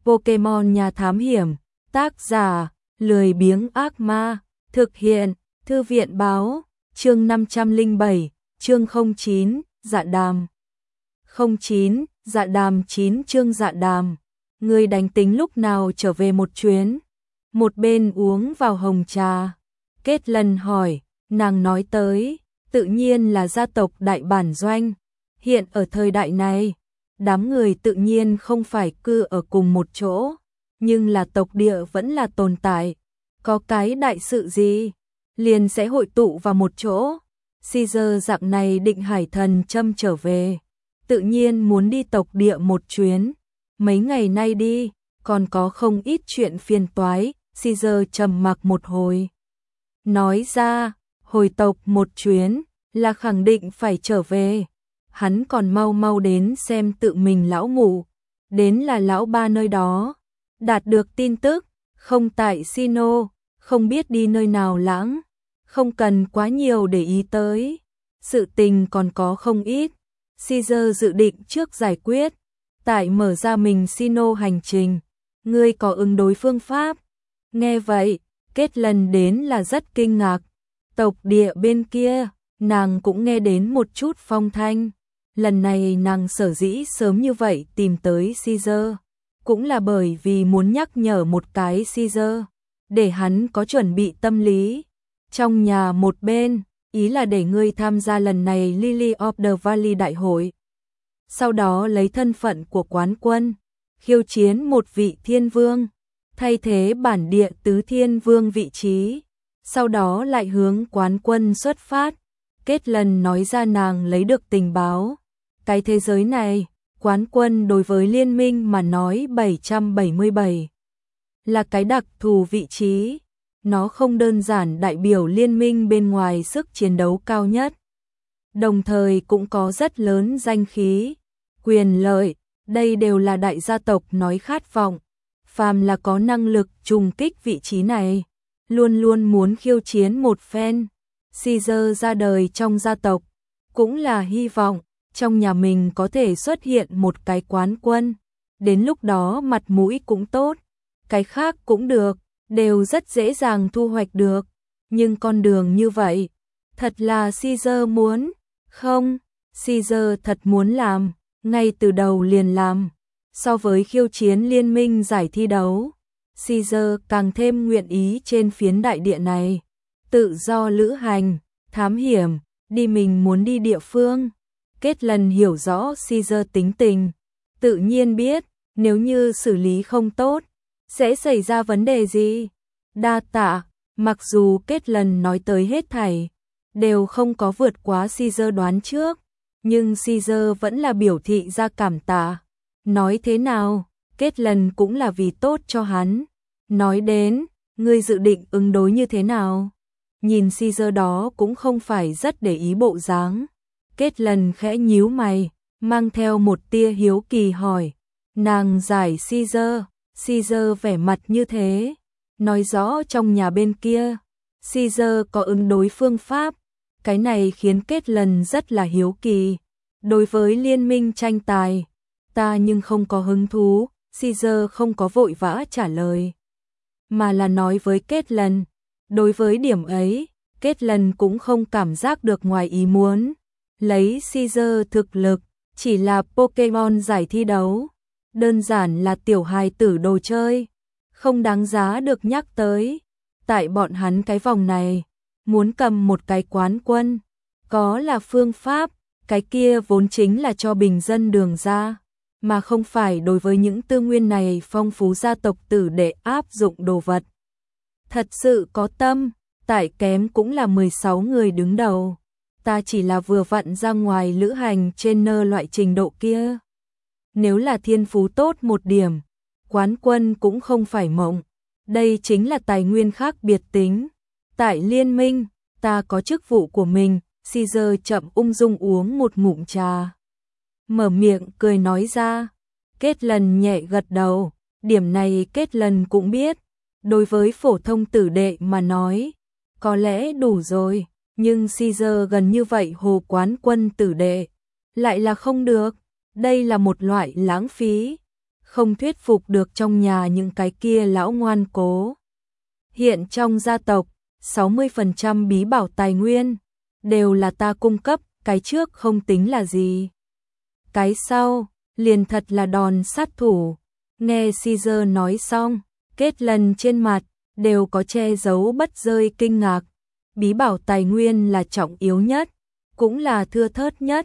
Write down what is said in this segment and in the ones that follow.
Pokemon nhà thám hiểm, tác giả, lười biếng ác ma, thực hiện, thư viện báo, chương 507, chương 09, dạ đàm. 09, dạ đàm 9 chương dạ đàm. Người đánh tính lúc nào trở về một chuyến. Một bên uống vào hồng trà. Kết lần hỏi, nàng nói tới, tự nhiên là gia tộc đại bản doanh. Hiện ở thời đại này, đám người tự nhiên không phải cư ở cùng một chỗ, nhưng là tộc địa vẫn là tồn tại. Có cái đại sự gì, liền sẽ hội tụ vào một chỗ. Caesar dạng này định hải thần châm trở về, tự nhiên muốn đi tộc địa một chuyến. Mấy ngày nay đi, còn có không ít chuyện phiền toái. Caesar trầm mặc một hồi, nói ra, hồi tộc một chuyến là khẳng định phải trở về. Hắn còn mau mau đến xem tự mình lão ngủ, đến là lão ba nơi đó, đạt được tin tức, không tại Sino, không biết đi nơi nào lãng, không cần quá nhiều để ý tới. Sự tình còn có không ít, Caesar dự định trước giải quyết, tại mở ra mình Sino hành trình, ngươi có ứng đối phương pháp. Nghe vậy, Kết lần đến là rất kinh ngạc, tộc địa bên kia, nàng cũng nghe đến một chút phong thanh. Lần này nàng sở dĩ sớm như vậy tìm tới Caesar, cũng là bởi vì muốn nhắc nhở một cái Caesar, để hắn có chuẩn bị tâm lý. Trong nhà một bên, ý là để ngươi tham gia lần này Lily of the Valley đại hội. Sau đó lấy thân phận của quán quân, khiêu chiến một vị thiên vương, thay thế bản địa tứ thiên vương vị trí. Sau đó lại hướng quán quân xuất phát. Kết lần nói ra nàng lấy được tình báo. Cái thế giới này, quán quân đối với liên minh mà nói 777 là cái đặc thù vị trí. Nó không đơn giản đại biểu liên minh bên ngoài sức chiến đấu cao nhất, đồng thời cũng có rất lớn danh khí, quyền lợi, đây đều là đại gia tộc nói khát vọng. Phàm là có năng lực trùng kích vị trí này, luôn luôn muốn khiêu chiến một phen. Caesar ra đời trong gia tộc, cũng là hy vọng trong nhà mình có thể xuất hiện một cái quán quân. Đến lúc đó mặt mũi cũng tốt, cái khác cũng được, đều rất dễ dàng thu hoạch được. Nhưng con đường như vậy, thật là Caesar muốn, không, Caesar thật muốn làm, ngay từ đầu liền làm. So với khiêu chiến liên minh giải thi đấu, Caesar càng thêm nguyện ý trên phiến đại địa này, tự do lữ hành, thám hiểm, đi mình muốn đi địa phương. Kết lần hiểu rõ Caesar tính tình, tự nhiên biết, nếu như xử lý không tốt, sẽ xảy ra vấn đề gì. Đa tạ, mặc dù kết lần nói tới hết thảy, đều không có vượt quá Caesar đoán trước, nhưng Caesar vẫn là biểu thị ra cảm tạ. Nói thế nào, kết lần cũng là vì tốt cho hắn. Nói đến, ngươi dự định ứng đối như thế nào? Nhìn Caesar đó cũng không phải rất để ý bộ dáng. Kết lần khẽ nhíu mày, mang theo một tia hiếu kỳ hỏi. Nàng giải Caesar, Caesar vẻ mặt như thế, nói rõ trong nhà bên kia, Caesar có ứng đối phương pháp. Cái này khiến kết lần rất là hiếu kỳ. Đối với liên minh tranh tài, ta nhưng không có hứng thú. Caesar không có vội vã trả lời, mà là nói với kết lần. Đối với điểm ấy, kết lần cũng không cảm giác được ngoài ý muốn. Lấy Caesar thực lực, chỉ là Pokemon giải thi đấu, đơn giản là tiểu hài tử đồ chơi, không đáng giá được nhắc tới. Tại bọn hắn cái vòng này, muốn cầm một cái quán quân, có là phương pháp, cái kia vốn chính là cho bình dân đường ra, mà không phải đối với những tư nguyên này phong phú gia tộc tử để áp dụng đồ vật. Thật sự có tâm, tại kém cũng là 16 người đứng đầu. Ta chỉ là vừa vặn ra ngoài lữ hành trên nơ loại trình độ kia. Nếu là thiên phú tốt một điểm, quán quân cũng không phải mộng. Đây chính là tài nguyên khác biệt tính. Tại liên minh, ta có chức vụ của mình. Caesar chậm ung dung uống một ngụm trà, mở miệng cười nói ra. Kết lần nhẹ gật đầu, điểm này kết lần cũng biết. Đối với phổ thông tử đệ mà nói, có lẽ đủ rồi, nhưng Caesar gần như vậy hồ quán quân tử đệ, lại là không được. Đây là một loại lãng phí. không thuyết phục được trong nhà những cái kia lão ngoan cố. Hiện trong gia tộc, 60% bí bảo tài nguyên đều là ta cung cấp, cái trước không tính là gì. Cái sau, liền thật là đòn sát thủ. Nghe Caesar nói xong, Kết Lần trên mặt đều có che giấu bất rơi kinh ngạc. Bí bảo tài nguyên là trọng yếu nhất, cũng là thưa thớt nhất.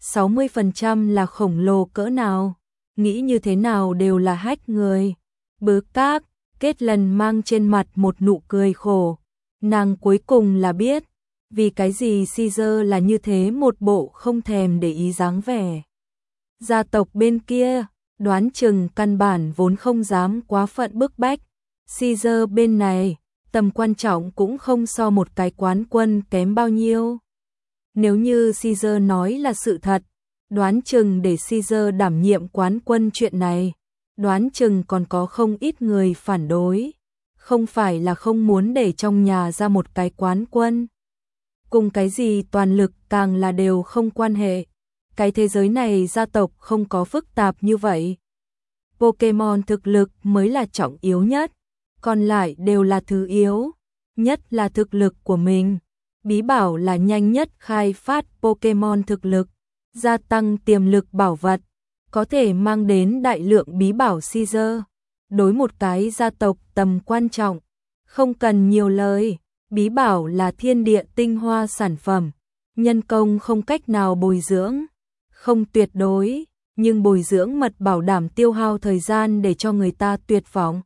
60% là khổng lồ cỡ nào, nghĩ như thế nào đều là hách người. Bứ các, Kết Lần mang trên mặt một nụ cười khổ. Nàng cuối cùng là biết, vì cái gì Caesar là như thế một bộ không thèm để ý dáng vẻ. Gia tộc bên kia, đoán chừng căn bản vốn không dám quá phận bức bách. Caesar bên này, tầm quan trọng cũng không so một cái quán quân kém bao nhiêu. Nếu như Caesar nói là sự thật, đoán chừng để Caesar đảm nhiệm quán quân chuyện này, đoán chừng còn có không ít người phản đối. Không phải là không muốn để trong nhà ra một cái quán quân. Cùng cái gì toàn lực càng là đều không quan hệ. Cái thế giới này gia tộc không có phức tạp như vậy. Pokemon thực lực mới là trọng yếu nhất, còn lại đều là thứ yếu, nhất là thực lực của mình. Bí bảo là nhanh nhất khai phát Pokemon thực lực, gia tăng tiềm lực bảo vật, có thể mang đến đại lượng bí bảo Caesar. Đối một cái gia tộc tầm quan trọng, không cần nhiều lời, bí bảo là thiên địa tinh hoa sản phẩm, nhân công không cách nào bồi dưỡng, không tuyệt đối, nhưng bồi dưỡng mật bảo đảm tiêu hao thời gian để cho người ta tuyệt vọng.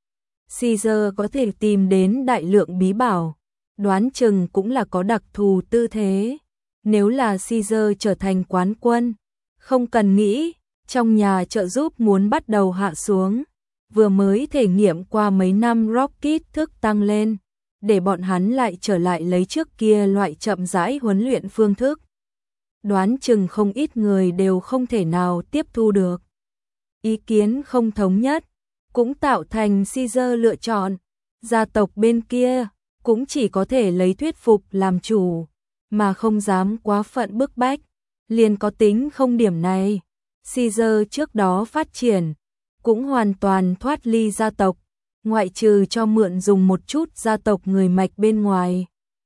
Caesar có thể tìm đến đại lượng bí bảo, đoán chừng cũng là có đặc thù tư thế. Nếu là Caesar trở thành quán quân, không cần nghĩ, trong nhà trợ giúp muốn bắt đầu hạ xuống. Vừa mới thể nghiệm qua mấy năm Rocket thức tăng lên, để bọn hắn lại trở lại lấy trước kia loại chậm rãi huấn luyện phương thức. Đoán chừng không ít người đều không thể nào tiếp thu được. Ý kiến không thống nhất, cũng tạo thành Caesar lựa chọn. Gia tộc bên kia, cũng chỉ có thể lấy thuyết phục làm chủ, mà không dám quá phận bức bách. Liền có tính không điểm này. Caesar trước đó phát triển, cũng hoàn toàn thoát ly gia tộc, ngoại trừ cho mượn dùng một chút gia tộc người mạch bên ngoài.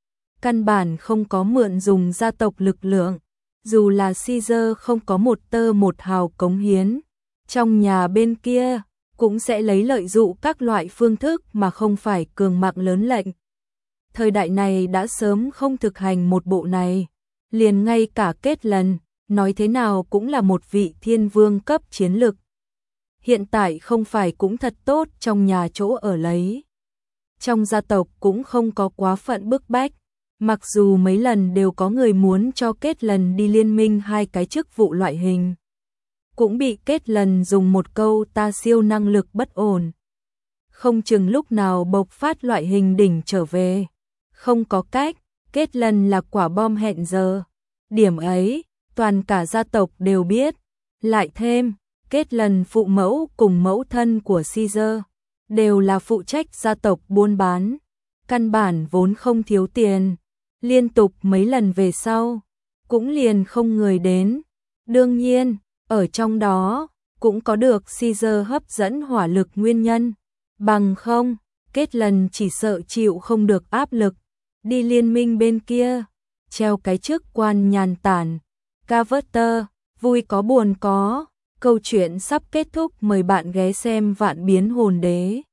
Căn bản không có mượn dùng gia tộc lực lượng, dù là Caesar không có một tơ một hào cống hiến, trong nhà bên kia cũng sẽ lấy lợi dụ các loại phương thức mà không phải cường mạng lớn lệnh. Thời đại này đã sớm không thực hành một bộ này, liền ngay cả Kết Lần, nói thế nào cũng là một vị thiên vương cấp chiến lực. Hiện tại không phải cũng thật tốt trong nhà chỗ ở lấy. Trong gia tộc cũng không có quá phận bức bách, mặc dù mấy lần đều có người muốn cho Kết Lần đi liên minh hai cái chức vụ loại hình. Cũng bị Kết Lần dùng một câu ta siêu năng lực bất ổn. Không chừng lúc nào bộc phát loại hình đỉnh trở về. Không có cách, Kết Lần là quả bom hẹn giờ. Điểm ấy, toàn cả gia tộc đều biết. Lại thêm, Kết Lần phụ mẫu cùng mẫu thân của Caesar đều là phụ trách gia tộc buôn bán, căn bản vốn không thiếu tiền, liên tục mấy lần về sau, cũng liền không người đến. Đương nhiên, ở trong đó, cũng có được Caesar hấp dẫn hỏa lực nguyên nhân, bằng không, Kết Lần chỉ sợ chịu không được áp lực, đi liên minh bên kia, treo cái chức quan nhàn tản. Carver, vui có buồn có. Câu chuyện sắp kết thúc, mời bạn ghé xem Vạn Biến Hồn Đế.